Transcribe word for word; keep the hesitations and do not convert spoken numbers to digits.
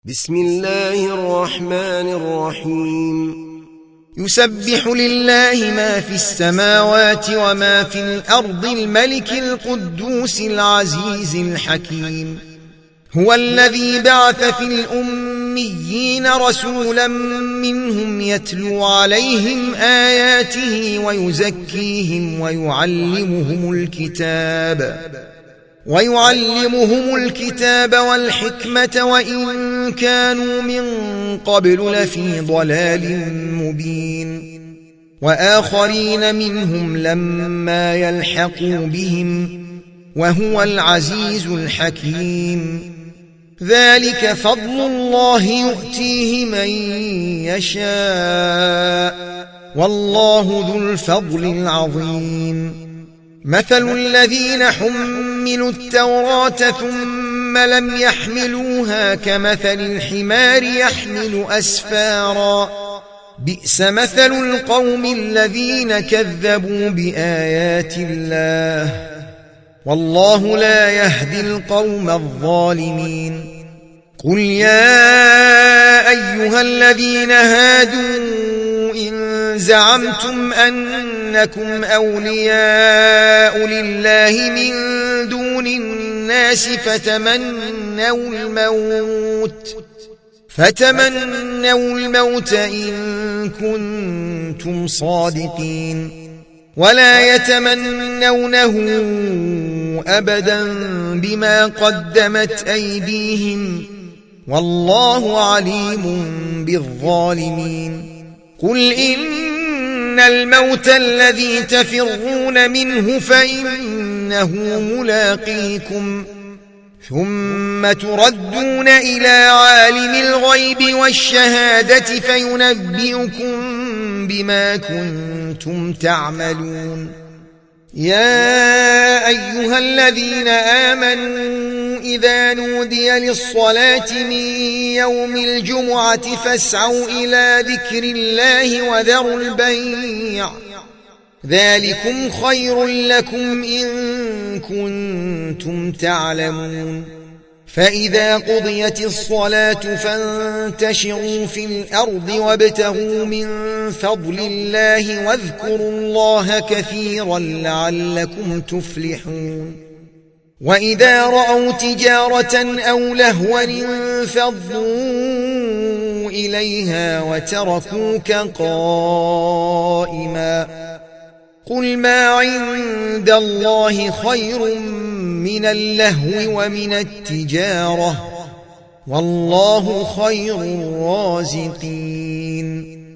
بسم الله الرحمن الرحيم يسبح لله ما في السماوات وما في الأرض الملك القدوس العزيز الحكيم. هو الذي بعث في الأميين رسولا منهم يتلو عليهم آياته ويزكيهم ويعلمهم الكتاب ويعلمهم الكتاب والحكمة وإن كانوا من قبل لفي ضلال مبين. وآخرين منهم لما يلحقوا بهم وهو العزيز الحكيم. ذلك فضل الله يؤتيه من يشاء والله ذو الفضل العظيم. مثل الذين حملوا التوراة ثم لم يحملوها كمثل الحمار يحمل أسفارا بئس مثل القوم الذين كذبوا بآيات الله والله لا يهدي القوم الظالمين. قل يا أيها الذين هادوا إن زعمتم أنكم أولياء لله من دون الناس فتمنوا الموت فتمنوا الموت إن كنتم صادقين ولا يتمنونه أبدا بما قدمت أيديهم والله عليم بالظالمين. قل إن الموت الذي تفرون منه فإنه ملاقيكم ثم تردون إلى عالم الغيب والشهادة فينبئكم بما كنتم تعملون. يا أيها الذين آمنوا إذا نودي للصلاة من يوم الجمعة فاسعوا إلى ذكر الله وذروا البيع ذلكم خير لكم إن كنتم تعلمون. فإذا قضيت الصلاة فانتشروا في الأرض وابتغوا من فضل الله واذكروا الله كثيرا لعلكم تفلحون. وإذا رأوا تجارة أو لهوا انفضوا إليها وتركوك قائما قل ما عند الله خير من اللهو ومن التجارة والله خير الرازقين.